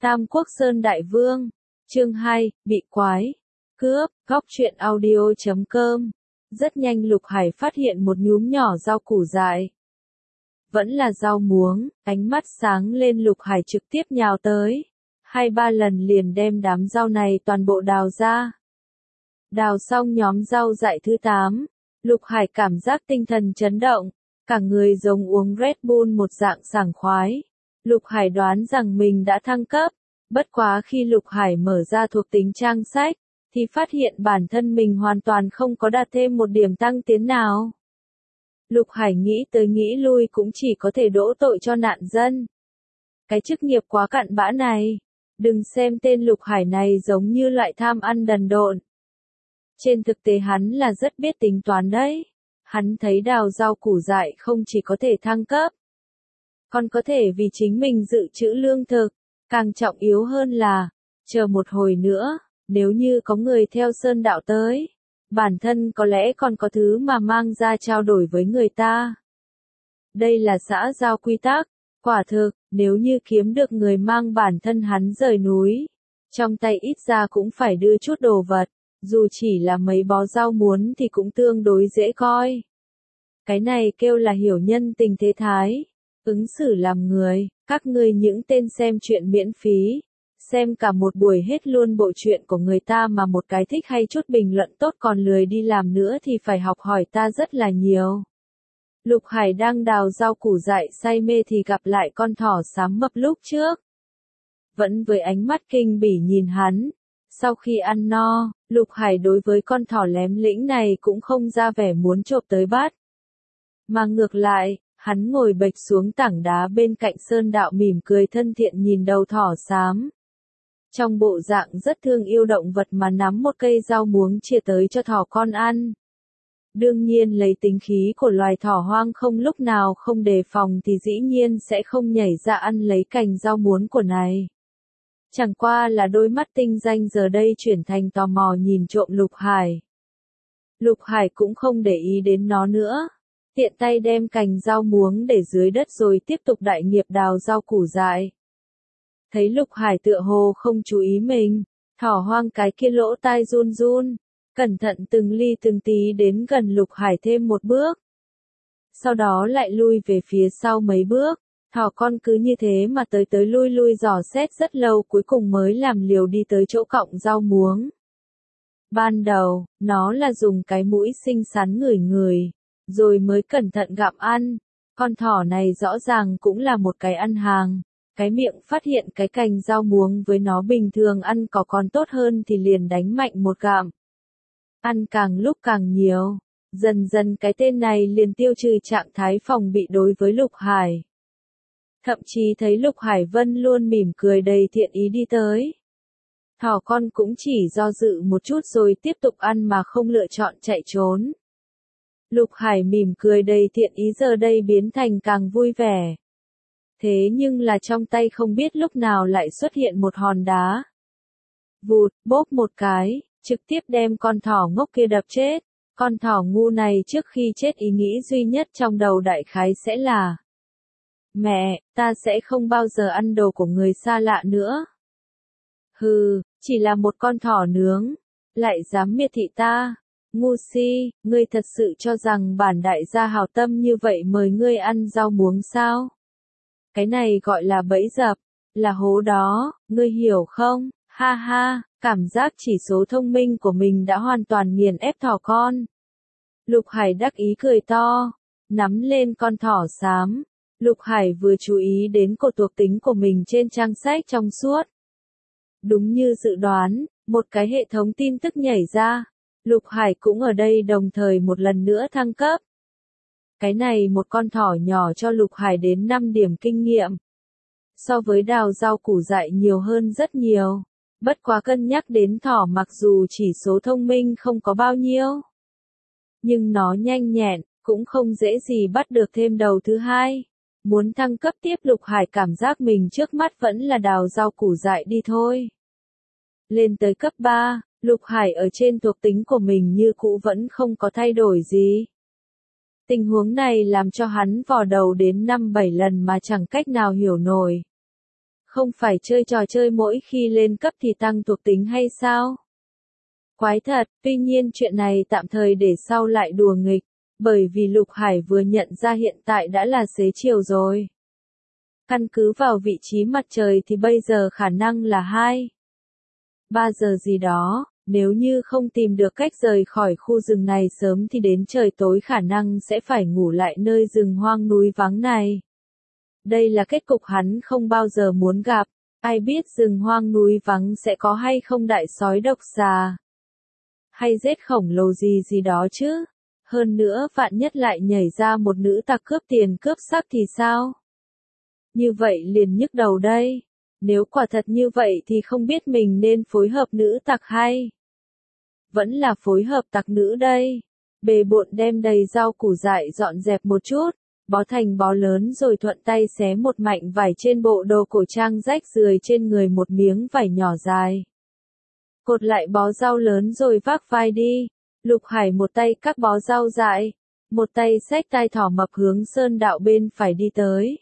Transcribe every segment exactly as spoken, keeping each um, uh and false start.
Tam Quốc Sơn Đại Vương, chương hai, bị quái, cướp, góc truyện audio chấm com. Rất nhanh Lục Hải phát hiện một nhúm nhỏ rau củ dại. Vẫn là rau muống, ánh mắt sáng lên Lục Hải trực tiếp nhào tới. Hai ba lần liền đem đám rau này toàn bộ đào ra. Đào xong nhóm rau dại thứ tám, Lục Hải cảm giác tinh thần chấn động, cả người giống uống Red Bull một dạng sảng khoái. Lục Hải đoán rằng mình đã thăng cấp, bất quá khi Lục Hải mở ra thuộc tính trang sách, thì phát hiện bản thân mình hoàn toàn không có đạt thêm một điểm tăng tiến nào. Lục Hải nghĩ tới nghĩ lui cũng chỉ có thể đổ tội cho nạn dân. Cái chức nghiệp quá cặn bã này, đừng xem tên Lục Hải này giống như loại tham ăn đần độn. Trên thực tế hắn là rất biết tính toán đấy. Hắn thấy đào rau củ dại không chỉ có thể thăng cấp, còn có thể vì chính mình dự trữ lương thực. Càng trọng yếu hơn là, chờ một hồi nữa, nếu như có người theo sơn đạo tới, bản thân có lẽ còn có thứ mà mang ra trao đổi với người ta. Đây là xã giao quy tắc, quả thực, nếu như kiếm được người mang bản thân hắn rời núi, trong tay ít ra cũng phải đưa chút đồ vật, dù chỉ là mấy bó rau muống thì cũng tương đối dễ coi. Cái này kêu là hiểu nhân tình thế thái, ứng xử làm người. Các ngươi những tên xem chuyện miễn phí, xem cả một buổi hết luôn bộ truyện của người ta mà một cái thích hay chút bình luận tốt còn lười đi làm nữa thì phải học hỏi ta rất là nhiều. Lục Hải đang đào rau củ dại say mê thì gặp lại con thỏ xám mập lúc trước. Vẫn với ánh mắt kinh bỉ nhìn hắn. Sau khi ăn no, Lục Hải đối với con thỏ lém lĩnh này cũng không ra vẻ muốn chộp tới bắt. Mà ngược lại, hắn ngồi bệch xuống tảng đá bên cạnh sơn đạo mỉm cười thân thiện nhìn đầu thỏ xám. Trong bộ dạng rất thương yêu động vật mà nắm một cây rau muống chia tới cho thỏ con ăn. Đương nhiên lấy tính khí của loài thỏ hoang không lúc nào không đề phòng thì dĩ nhiên sẽ không nhảy ra ăn lấy cành rau muống của này. Chẳng qua là đôi mắt tinh danh giờ đây chuyển thành tò mò nhìn trộm Lục Hải. Lục Hải cũng không để ý đến nó nữa. Tiện tay đem cành rau muống để dưới đất rồi tiếp tục đại nghiệp đào rau củ dại. Thấy Lục Hải tựa hồ không chú ý mình, thỏ hoang cái kia lỗ tai run run, cẩn thận từng ly từng tí đến gần Lục Hải thêm một bước. Sau đó lại lui về phía sau mấy bước, thỏ con cứ như thế mà tới tới lui lui dò xét rất lâu cuối cùng mới làm liều đi tới chỗ cọng rau muống. Ban đầu, nó là dùng cái mũi xinh xắn ngửi ngửi, rồi mới cẩn thận gặm ăn. Con thỏ này rõ ràng cũng là một cái ăn hàng. Cái miệng phát hiện cái cành rau muống với nó bình thường ăn có còn tốt hơn thì liền đánh mạnh một gặm. Ăn càng lúc càng nhiều. Dần dần cái tên này liền tiêu trừ trạng thái phòng bị đối với Lục Hải. Thậm chí thấy Lục Hải vẫn luôn mỉm cười đầy thiện ý đi tới. Thỏ con cũng chỉ do dự một chút rồi tiếp tục ăn mà không lựa chọn chạy trốn. Lục Hải mỉm cười đầy thiện ý giờ đây biến thành càng vui vẻ. Thế nhưng là trong tay không biết lúc nào lại xuất hiện một hòn đá. Vụt, bốp một cái, trực tiếp đem con thỏ ngốc kia đập chết. Con thỏ ngu này trước khi chết ý nghĩ duy nhất trong đầu đại khái sẽ là: mẹ, ta sẽ không bao giờ ăn đồ của người xa lạ nữa. Hừ, chỉ là một con thỏ nướng, lại dám miệt thị ta. Ngu si, ngươi thật sự cho rằng bản đại gia hảo tâm như vậy mời ngươi ăn rau muống sao? Cái này gọi là bẫy dập, là hố đó, ngươi hiểu không? Ha ha, cảm giác chỉ số thông minh của mình đã hoàn toàn nghiền ép thỏ con. Lục Hải đắc ý cười to, nắm lên con thỏ xám. Lục Hải vừa chú ý đến cột thuộc tính của mình trên trang sách trong suốt. Đúng như dự đoán, một cái hệ thống tin tức nhảy ra. Lục Hải cũng ở đây đồng thời một lần nữa thăng cấp. Cái này một con thỏ nhỏ cho Lục Hải đến năm điểm kinh nghiệm. So với đào rau củ dại nhiều hơn rất nhiều. Bất quá cân nhắc đến thỏ mặc dù chỉ số thông minh không có bao nhiêu. Nhưng nó nhanh nhẹn, cũng không dễ gì bắt được thêm đầu thứ hai. Muốn thăng cấp tiếp Lục Hải cảm giác mình trước mắt vẫn là đào rau củ dại đi thôi. Lên tới cấp ba. Lục Hải ở trên thuộc tính của mình như cũ vẫn không có thay đổi gì. Tình huống này làm cho hắn vò đầu đến năm bảy lần mà chẳng cách nào hiểu nổi. Không phải chơi trò chơi mỗi khi lên cấp thì tăng thuộc tính hay sao? Quái thật, tuy nhiên chuyện này tạm thời để sau lại đùa nghịch, bởi vì Lục Hải vừa nhận ra hiện tại đã là xế chiều rồi. Căn cứ vào vị trí mặt trời thì bây giờ khả năng là hai, ba giờ gì đó, nếu như không tìm được cách rời khỏi khu rừng này sớm thì đến trời tối khả năng sẽ phải ngủ lại nơi rừng hoang núi vắng này. Đây là kết cục hắn không bao giờ muốn gặp, ai biết rừng hoang núi vắng sẽ có hay không đại sói độc xà, hay rết khổng lồ gì gì đó chứ. Hơn nữa vạn nhất lại nhảy ra một nữ tặc cướp tiền cướp sắc thì sao? Như vậy liền nhức đầu đây. Nếu quả thật như vậy thì không biết mình nên phối hợp nữ tặc hay vẫn là phối hợp tặc nữ đây. Bề bộn đem đầy rau củ dại dọn dẹp một chút, bó thành bó lớn rồi thuận tay xé một mảnh vải trên bộ đồ cổ trang rách rưởi trên người một miếng vải nhỏ dài. Cột lại bó rau lớn rồi vác vai đi. Lục Hải một tay cắt bó rau dại, một tay xách tai thỏ mập hướng sơn đạo bên phải đi tới.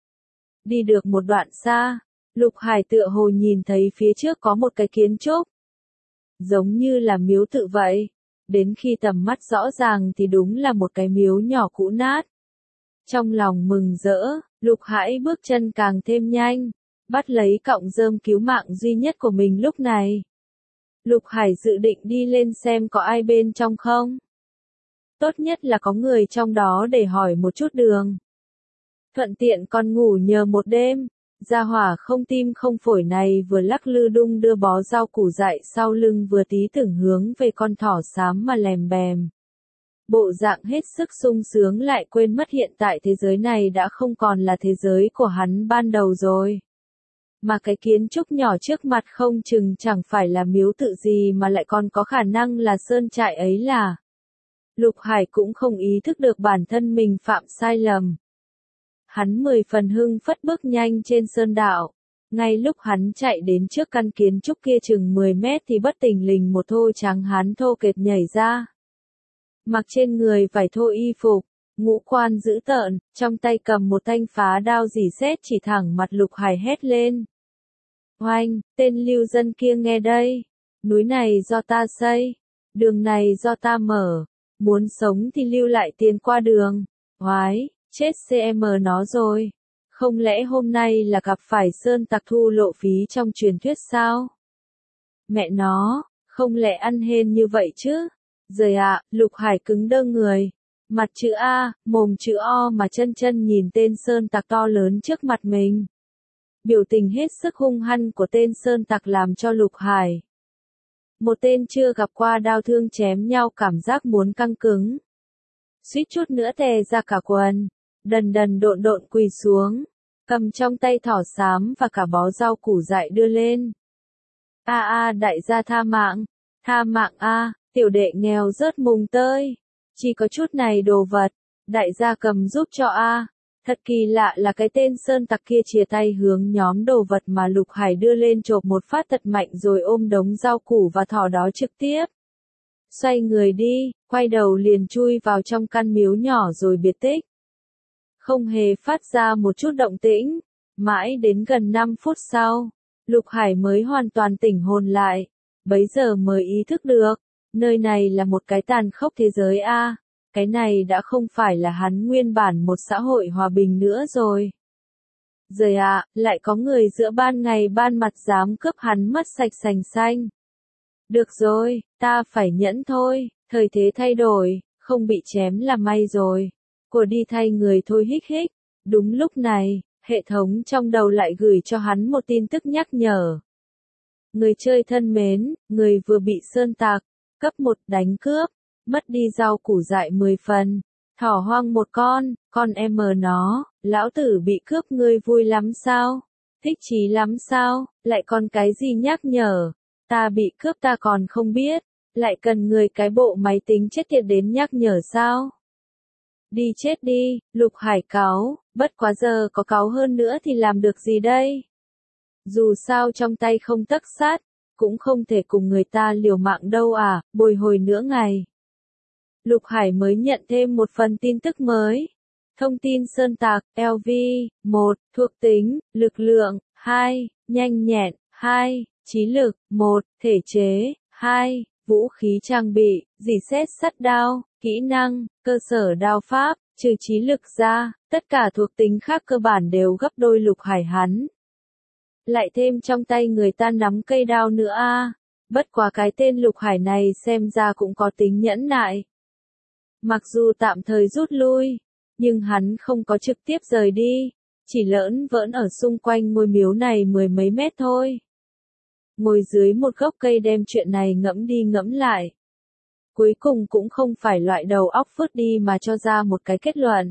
Đi được một đoạn xa, Lục Hải tựa hồ nhìn thấy phía trước có một cái kiến trúc, giống như là miếu tự vậy. Đến khi tầm mắt rõ ràng thì đúng là một cái miếu nhỏ cũ nát. Trong lòng mừng rỡ, Lục Hải bước chân càng thêm nhanh, bắt lấy cọng rơm cứu mạng duy nhất của mình lúc này. Lục Hải dự định đi lên xem có ai bên trong không. Tốt nhất là có người trong đó để hỏi một chút đường. Thuận tiện còn ngủ nhờ một đêm. Gia hỏa không tim không phổi này vừa lắc lư đung đưa bó rau củ dại sau lưng vừa tí tưởng hướng về con thỏ xám mà lèm bèm. Bộ dạng hết sức sung sướng lại quên mất hiện tại thế giới này đã không còn là thế giới của hắn ban đầu rồi. Mà cái kiến trúc nhỏ trước mặt không chừng chẳng phải là miếu tự gì mà lại còn có khả năng là sơn trại ấy là. Lục Hải cũng không ý thức được bản thân mình phạm sai lầm. Hắn mười phần hưng phất bước nhanh trên sơn đạo. Ngay lúc hắn chạy đến trước căn kiến trúc kia chừng mười mét thì bất tình lình một thô trắng hán thô kệch nhảy ra. Mặc trên người vải thô y phục, ngũ quan dữ tợn, trong tay cầm một thanh phá đao rỉ sét chỉ thẳng mặt Lục Hải hét lên. Oanh, tên lưu dân kia nghe đây, núi này do ta xây, đường này do ta mở, muốn sống thì lưu lại tiền qua đường. Oái, chết cm nó rồi, không lẽ hôm nay là gặp phải sơn tặc thu lộ phí trong truyền thuyết sao? Mẹ nó, không lẽ ăn hên như vậy chứ? Rồi ạ, à, Lục Hải cứng đơ người, mặt chữ A, mồm chữ O mà chân chân nhìn tên sơn tặc to lớn trước mặt mình. Biểu tình hết sức hung hăng của tên sơn tặc làm cho Lục Hải, một tên chưa gặp qua đao thương chém nhau cảm giác muốn căng cứng. Suýt chút nữa tè ra cả quần, đần đần độn độn quỳ xuống, cầm trong tay thỏ xám và cả bó rau củ dại đưa lên. A a đại gia tha mạng, tha mạng a, tiểu đệ nghèo rớt mùng tơi, chỉ có chút này đồ vật, đại gia cầm giúp cho a. Thật kỳ lạ là cái tên sơn tặc kia chìa tay hướng nhóm đồ vật mà Lục Hải đưa lên chộp một phát thật mạnh rồi ôm đống rau củ và thỏ đó trực tiếp. Xoay người đi, quay đầu liền chui vào trong căn miếu nhỏ rồi biệt tích. Không hề phát ra một chút động tĩnh, mãi đến gần năm phút sau, Lục Hải mới hoàn toàn tỉnh hồn lại, bấy giờ mới ý thức được, nơi này là một cái tàn khốc thế giới a. Cái này đã không phải là hắn nguyên bản một xã hội hòa bình nữa rồi. Rồi ạ, à, lại có người giữa ban ngày ban mặt dám cướp hắn mất sạch sành xanh. Được rồi, ta phải nhẫn thôi, thời thế thay đổi, không bị chém là may rồi. Của đi thay người thôi hích hích. Đúng lúc này, hệ thống trong đầu lại gửi cho hắn một tin tức nhắc nhở. Người chơi thân mến, người vừa bị sơn tặc, cấp một đánh cướp. Mất đi rau củ dại mười phần, thỏ hoang một con, con em mờ nó, lão tử bị cướp ngươi vui lắm sao? Thích chí lắm sao? Lại còn cái gì nhắc nhở? Ta bị cướp ta còn không biết, lại cần người cái bộ máy tính chết tiệt đến nhắc nhở sao? Đi chết đi, Lục Hải cáu, bất quá giờ có cáu hơn nữa thì làm được gì đây? Dù sao trong tay không tấc sắt, cũng không thể cùng người ta liều mạng đâu à, bồi hồi nữa ngày. Lục Hải mới nhận thêm một phần tin tức mới. Thông tin sơn tặc, lờ vê, một, thuộc tính, lực lượng, hai, nhanh nhẹn, hai, trí lực, một, thể chế, hai, vũ khí trang bị, dì xét sắt đao, kỹ năng, cơ sở đao pháp, trừ trí lực ra, tất cả thuộc tính khác cơ bản đều gấp đôi Lục Hải hắn. Lại thêm trong tay người ta nắm cây đao nữa a. À. Bất quá cái tên Lục Hải này xem ra cũng có tính nhẫn nại. Mặc dù tạm thời rút lui, nhưng hắn không có trực tiếp rời đi, chỉ lỡn vỡn ở xung quanh ngôi miếu này mười mấy mét thôi. Ngồi dưới một gốc cây đem chuyện này ngẫm đi ngẫm lại. Cuối cùng cũng không phải loại đầu óc phớt đi mà cho ra một cái kết luận.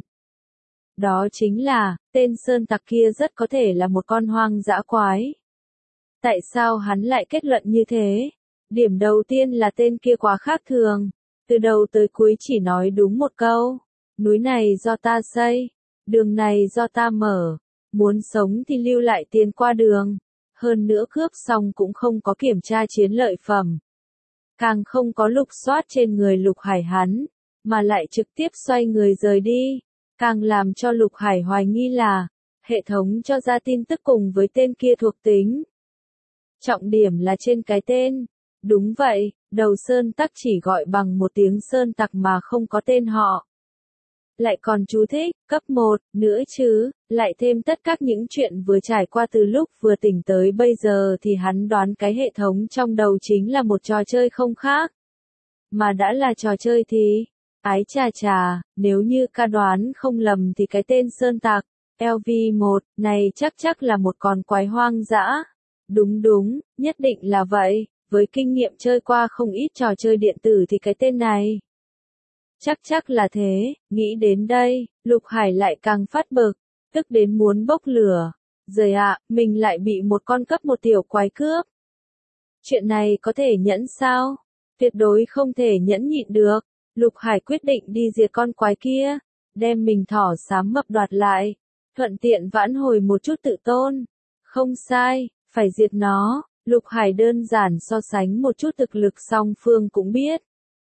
Đó chính là, tên sơn tặc kia rất có thể là một con hoang dã quái. Tại sao hắn lại kết luận như thế? Điểm đầu tiên là tên kia quá khác thường. Từ đầu tới cuối chỉ nói đúng một câu. Núi này do ta xây. Đường này do ta mở. Muốn sống thì lưu lại tiền qua đường. Hơn nữa cướp xong cũng không có kiểm tra chiến lợi phẩm. Càng không có lục soát trên người Lục Hải hắn. Mà lại trực tiếp xoay người rời đi. Càng làm cho Lục Hải hoài nghi là, hệ thống cho ra tin tức cùng với tên kia thuộc tính. Trọng điểm là trên cái tên. Đúng vậy, đầu sơn tặc chỉ gọi bằng một tiếng sơn tặc mà không có tên họ. Lại còn chú thích, cấp một, nữa chứ, lại thêm tất các những chuyện vừa trải qua từ lúc vừa tỉnh tới bây giờ thì hắn đoán cái hệ thống trong đầu chính là một trò chơi không khác. Mà đã là trò chơi thì, ái chà chà, nếu như ca đoán không lầm thì cái tên sơn tặc, L V một, này chắc chắc là một con quái hoang dã. Đúng đúng, nhất định là vậy, với kinh nghiệm chơi qua không ít trò chơi điện tử thì cái tên này. Chắc chắc là thế, nghĩ đến đây, Lục Hải lại càng phát bực, tức đến muốn bốc lửa. Rồi ạ, à, mình lại bị một con cấp một tiểu quái cướp. Chuyện này có thể nhẫn sao? Tuyệt đối không thể nhẫn nhịn được. Lục Hải quyết định đi diệt con quái kia, đem mình thỏ xám mập đoạt lại, thuận tiện vãn hồi một chút tự tôn. Không sai, phải diệt nó. Lục Hải đơn giản so sánh một chút thực lực song phương cũng biết.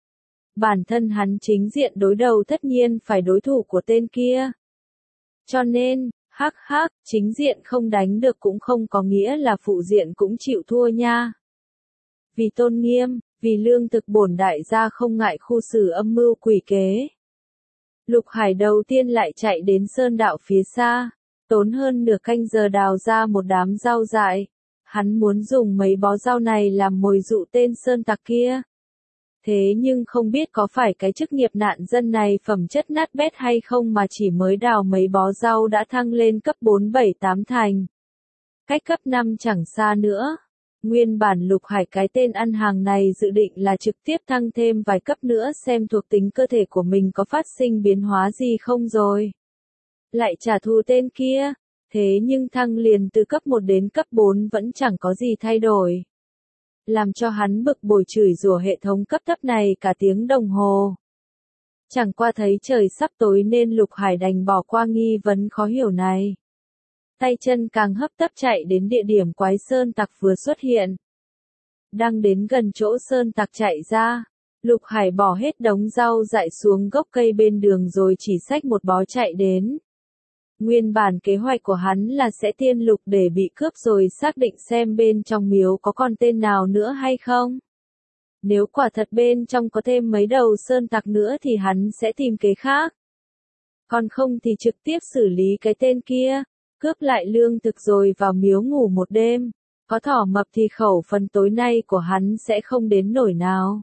Bản thân hắn chính diện đối đầu tất nhiên phải đối thủ của tên kia. Cho nên, hắc hắc, chính diện không đánh được cũng không có nghĩa là phụ diện cũng chịu thua nha. Vì tôn nghiêm, vì lương thực bổn đại gia không ngại khu xử âm mưu quỷ kế. Lục Hải đầu tiên lại chạy đến sơn đạo phía xa, tốn hơn nửa canh giờ đào ra một đám rau dại. Hắn muốn dùng mấy bó rau này làm mồi dụ tên sơn tặc kia. Thế nhưng không biết có phải cái chức nghiệp nạn dân này phẩm chất nát bét hay không mà chỉ mới đào mấy bó rau đã thăng lên cấp bốn bảy tám thành. Cách cấp năm chẳng xa nữa. Nguyên bản Lục Hải cái tên ăn hàng này dự định là trực tiếp thăng thêm vài cấp nữa xem thuộc tính cơ thể của mình có phát sinh biến hóa gì không rồi. Lại trả thù tên kia. Thế nhưng thăng liền từ cấp một đến cấp bốn vẫn chẳng có gì thay đổi. Làm cho hắn bực bội chửi rủa hệ thống cấp thấp này cả tiếng đồng hồ. Chẳng qua thấy trời sắp tối nên Lục Hải đành bỏ qua nghi vấn khó hiểu này. Tay chân càng hấp tấp chạy đến địa điểm quái sơn tặc vừa xuất hiện. Đang đến gần chỗ sơn tặc chạy ra, Lục Hải bỏ hết đống rau dại xuống gốc cây bên đường rồi chỉ xách một bó chạy đến. Nguyên bản kế hoạch của hắn là sẽ tiên lục để bị cướp rồi xác định xem bên trong miếu có con tên nào nữa hay không. Nếu quả thật bên trong có thêm mấy đầu sơn tặc nữa thì hắn sẽ tìm kế khác. Còn không thì trực tiếp xử lý cái tên kia, cướp lại lương thực rồi vào miếu ngủ một đêm. Có thỏ mập thì khẩu phần tối nay của hắn sẽ không đến nổi nào.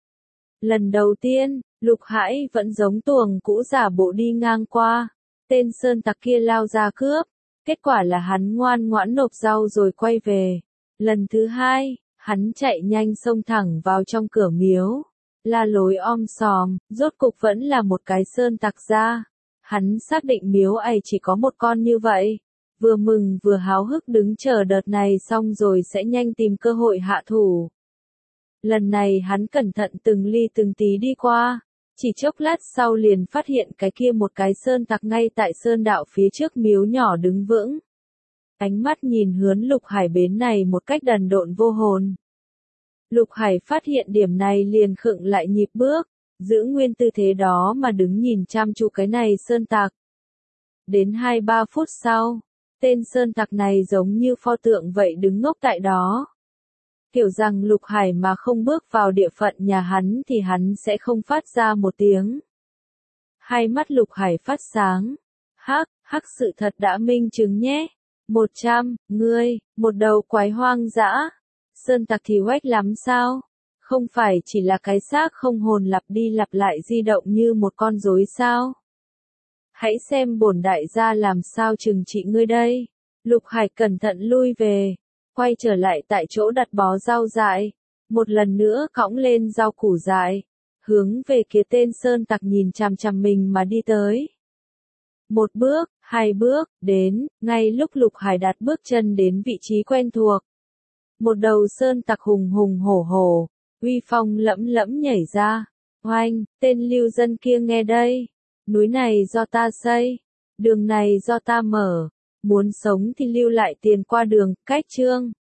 Lần đầu tiên, Lục Hải vẫn giống tuồng cũ giả bộ đi ngang qua. Tên sơn tặc kia lao ra cướp, kết quả là hắn ngoan ngoãn nộp rau rồi quay về. Lần thứ hai, hắn chạy nhanh xông thẳng vào trong cửa miếu, la lối om sòm, rốt cục vẫn là một cái sơn tặc ra. Hắn xác định miếu ấy chỉ có một con như vậy, vừa mừng vừa háo hức đứng chờ đợt này xong rồi sẽ nhanh tìm cơ hội hạ thủ. Lần này hắn cẩn thận từng ly từng tí đi qua. Chỉ chốc lát sau liền phát hiện cái kia một cái sơn tặc ngay tại sơn đạo phía trước miếu nhỏ đứng vững. Ánh mắt nhìn hướng Lục Hải bến này một cách đần độn vô hồn. Lục Hải phát hiện điểm này liền khựng lại nhịp bước, giữ nguyên tư thế đó mà đứng nhìn chăm chú cái này sơn tặc. Đến hai ba phút sau, tên sơn tặc này giống như pho tượng vậy đứng ngốc tại đó. Kiểu rằng Lục Hải mà không bước vào địa phận nhà hắn thì hắn sẽ không phát ra một tiếng. Hai mắt Lục Hải phát sáng. Hắc, hắc sự thật đã minh chứng nhé. Một trăm, ngươi, một đầu quái hoang dã. Sơn tặc thì oách lắm sao? Không phải chỉ là cái xác không hồn lặp đi lặp lại di động như một con rối sao? Hãy xem bổn đại gia làm sao trừng trị ngươi đây. Lục Hải cẩn thận lui về, quay trở lại tại chỗ đặt bó rau dại, một lần nữa cõng lên rau củ dại, hướng về phía tên sơn tặc nhìn chằm chằm mình mà đi tới. Một bước, hai bước, đến, ngay lúc Lục Hải đặt bước chân đến vị trí quen thuộc. Một đầu sơn tặc hùng hùng hổ hổ, uy phong lẫm lẫm nhảy ra. Oanh, tên lưu dân kia nghe đây. Núi này do ta xây, đường này do ta mở. Muốn sống thì lưu lại tiền qua đường, cách chương.